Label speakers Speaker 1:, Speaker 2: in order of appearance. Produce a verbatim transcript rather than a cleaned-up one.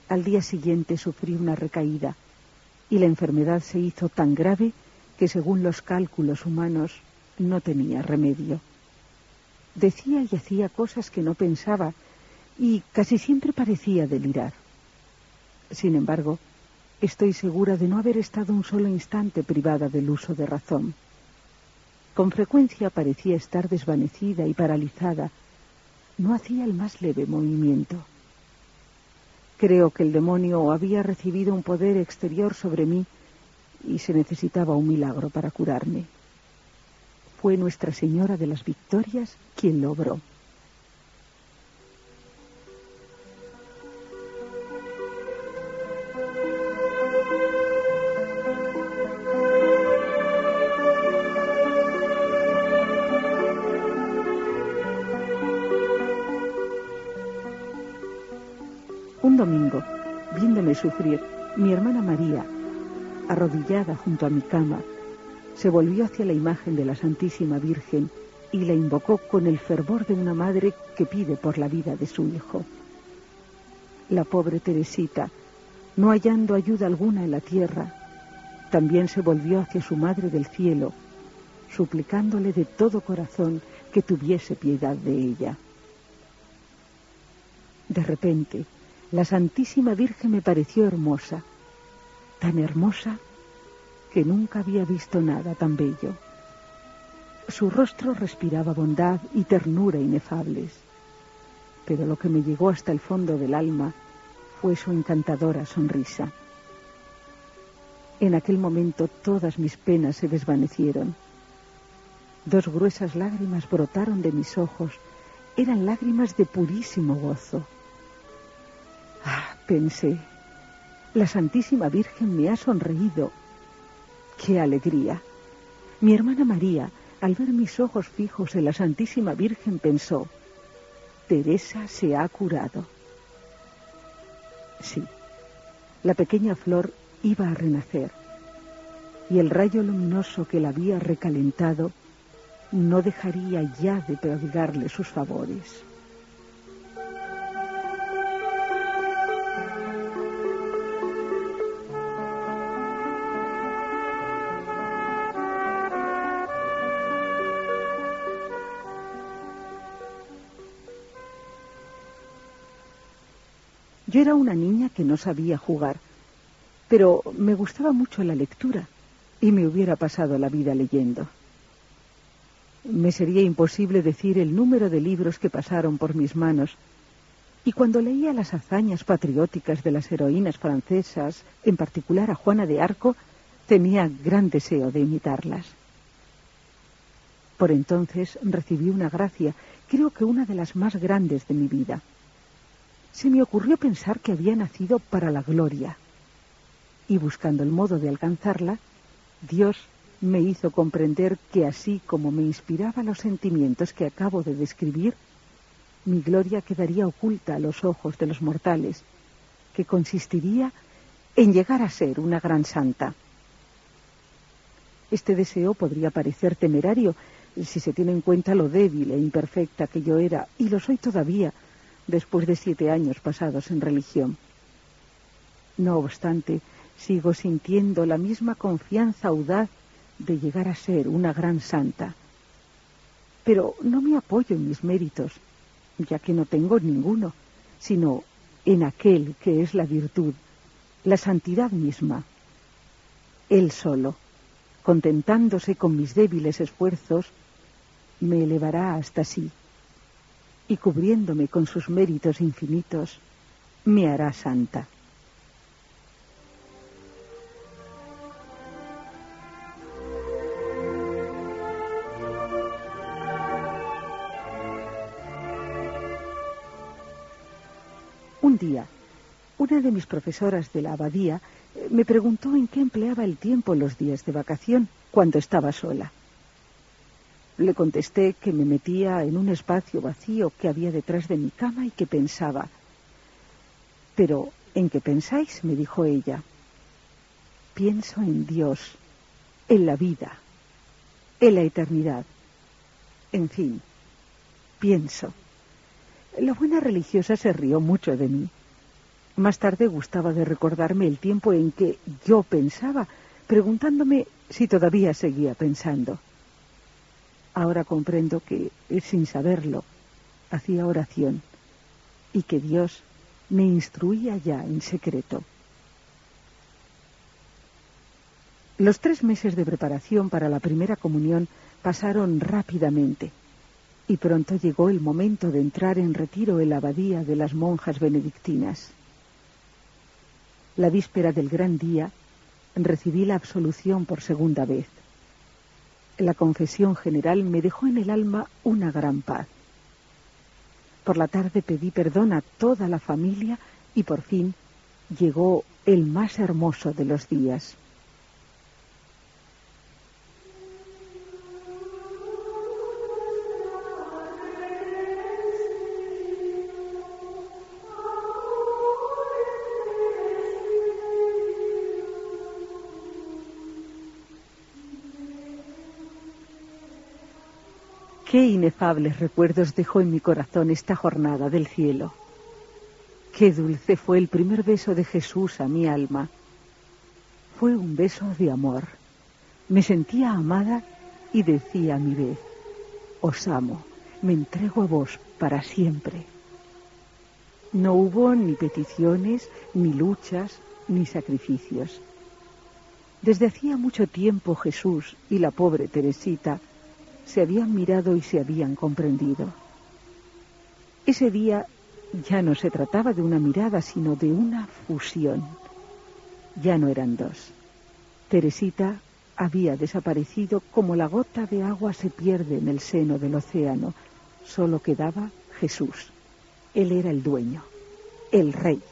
Speaker 1: Al día siguiente sufrí una recaída y la enfermedad se hizo tan grave que, según los cálculos humanos, no tenía remedio. Decía y hacía cosas que no pensaba y casi siempre parecía delirar. Sin embargo, estoy segura de no haber estado un solo instante privada del uso de razón. Con frecuencia parecía estar desvanecida y paralizada. No hacía el más leve movimiento. Creo que el demonio había recibido un poder exterior sobre mí y se necesitaba un milagro para curarme. Fue Nuestra Señora de las Victorias quien lo obró. Un domingo, viéndome sufrir, mi hermana María, arrodillada junto a mi cama, se volvió hacia la imagen de la Santísima Virgen y la invocó con el fervor de una madre que pide por la vida de su hijo. La pobre Teresita, no hallando ayuda alguna en la tierra, también se volvió hacia su Madre del Cielo, suplicándole de todo corazón que tuviese piedad de ella. De repente, la Santísima Virgen me pareció hermosa, tan hermosa que nunca había visto nada tan bello. Su rostro respiraba bondad y ternura inefables, pero lo que me llegó hasta el fondo del alma fue su encantadora sonrisa. En aquel momento todas mis penas se desvanecieron. Dos gruesas lágrimas brotaron de mis ojos. Eran lágrimas de purísimo gozo. Ah, pensé, la Santísima Virgen me ha sonreído. ¡Qué alegría! Mi hermana María, al ver mis ojos fijos en la Santísima Virgen, pensó, Teresa se ha curado. Sí, la pequeña flor iba a renacer, y el rayo luminoso que la había recalentado no dejaría ya de prodigarle sus favores. Yo era una niña que no sabía jugar, pero me gustaba mucho la lectura y me hubiera pasado la vida leyendo. Me sería imposible decir el número de libros que pasaron por mis manos, y cuando leía las hazañas patrióticas de las heroínas francesas, en particular a Juana de Arco, tenía gran deseo de imitarlas. Por entonces recibí una gracia, creo que una de las más grandes de mi vida. Se me ocurrió pensar que había nacido para la gloria, y buscando el modo de alcanzarla, Dios me hizo comprender que así como me inspiraba los sentimientos que acabo de describir, mi gloria quedaría oculta a los ojos de los mortales, que consistiría en llegar a ser una gran santa. Este deseo podría parecer temerario si se tiene en cuenta lo débil e imperfecta que yo era, y lo soy todavía, después de siete años pasados en religión. No obstante, sigo sintiendo la misma confianza audaz de llegar a ser una gran santa. Pero no me apoyo en mis méritos, ya que no tengo ninguno, sino en aquel que es la virtud, la santidad misma. Él solo, contentándose con mis débiles esfuerzos, me elevará hasta sí, y cubriéndome con sus méritos infinitos, me hará santa. Un día, una de mis profesoras de la abadía me preguntó en qué empleaba el tiempo en los días de vacación, cuando estaba sola. Le contesté que me metía en un espacio vacío que había detrás de mi cama y que pensaba. «¿Pero en qué pensáis?», me dijo ella. «Pienso en Dios, en la vida, en la eternidad. En fin, pienso». La buena religiosa se rió mucho de mí. Más tarde gustaba de recordarme el tiempo en que yo pensaba, preguntándome si todavía seguía pensando. Ahora comprendo que, sin saberlo, hacía oración y que Dios me instruía ya en secreto. Los tres meses de preparación para la primera comunión pasaron rápidamente y pronto llegó el momento de entrar en retiro en la abadía de las monjas benedictinas. La víspera del gran día recibí la absolución por segunda vez. La confesión general me dejó en el alma una gran paz. Por la tarde pedí perdón a toda la familia y por fin llegó el más hermoso de los días. Qué inefables recuerdos dejó en mi corazón esta jornada del cielo. Qué dulce fue el primer beso de Jesús a mi alma. Fue un beso de amor. Me sentía amada y decía a mi vez: os amo, me entrego a vos para siempre. No hubo ni peticiones, ni luchas, ni sacrificios. Desde hacía mucho tiempo Jesús y la pobre Teresita se habían mirado y se habían comprendido. Ese día ya no se trataba de una mirada, sino de una fusión. Ya no eran dos. Teresita había desaparecido como la gota de agua se pierde en el seno del océano. Solo quedaba Jesús. Él era el dueño, el rey.